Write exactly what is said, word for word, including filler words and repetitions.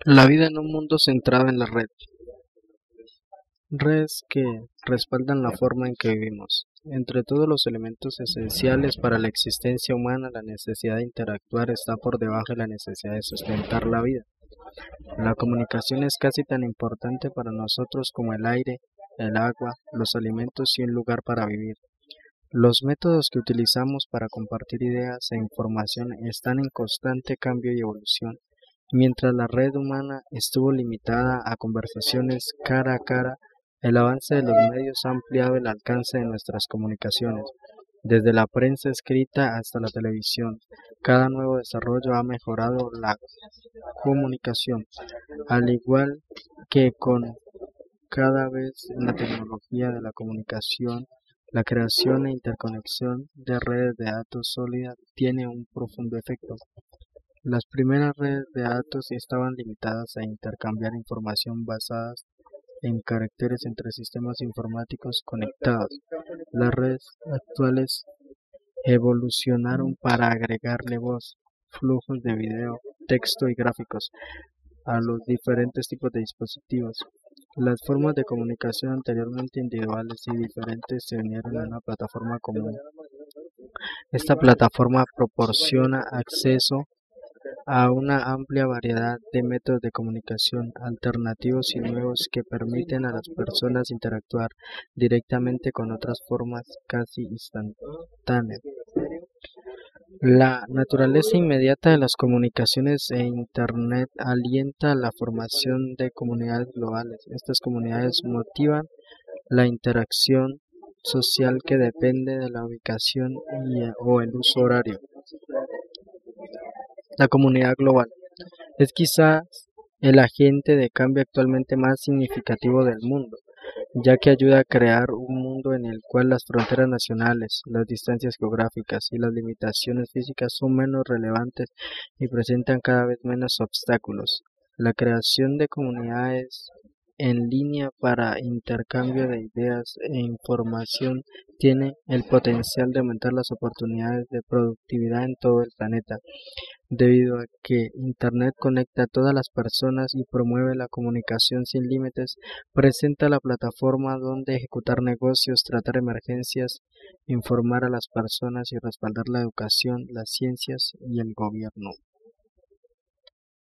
La vida en un mundo centrado en la red. Redes que respaldan la forma en que vivimos. Entre todos los elementos esenciales para la existencia humana, la necesidad de interactuar está por debajo de la necesidad de sustentar la vida. La comunicación es casi tan importante para nosotros como el aire, el agua, los alimentos y un lugar para vivir. Los métodos que utilizamos para compartir ideas e información están en constante cambio y evolución. Mientras la red humana estuvo limitada a conversaciones cara a cara, el avance de los medios ha ampliado el alcance de nuestras comunicaciones. Desde la prensa escrita hasta la televisión, cada nuevo desarrollo ha mejorado la comunicación, al igual que con cada vez la tecnología de la comunicación. La creación e interconexión de redes de datos sólidas tiene un profundo efecto. Las primeras redes de datos estaban limitadas a intercambiar información basadas en caracteres entre sistemas informáticos conectados. Las redes actuales evolucionaron para agregarle voz, flujos de video, texto y gráficos a los diferentes tipos de dispositivos. Las formas de comunicación anteriormente individuales y diferentes se unieron en una plataforma común. Esta plataforma proporciona acceso a una amplia variedad de métodos de comunicación alternativos y nuevos que permiten a las personas interactuar directamente con otras formas casi instantáneas. La naturaleza inmediata de las comunicaciones e Internet alienta la formación de comunidades globales. Estas comunidades motivan la interacción social que depende de la ubicación y, o el uso horario. La comunidad global es quizás el agente de cambio actualmente más significativo del mundo, ya que ayuda a crear un mundo en el cual las fronteras nacionales, las distancias geográficas y las limitaciones físicas son menos relevantes y presentan cada vez menos obstáculos. La creación de comunidades en línea para intercambio de ideas e información tiene el potencial de aumentar las oportunidades de productividad en todo el planeta, debido a que Internet conecta a todas las personas y promueve la comunicación sin límites. Presenta la plataforma donde ejecutar negocios, tratar emergencias, informar a las personas y respaldar la educación, las ciencias y el gobierno.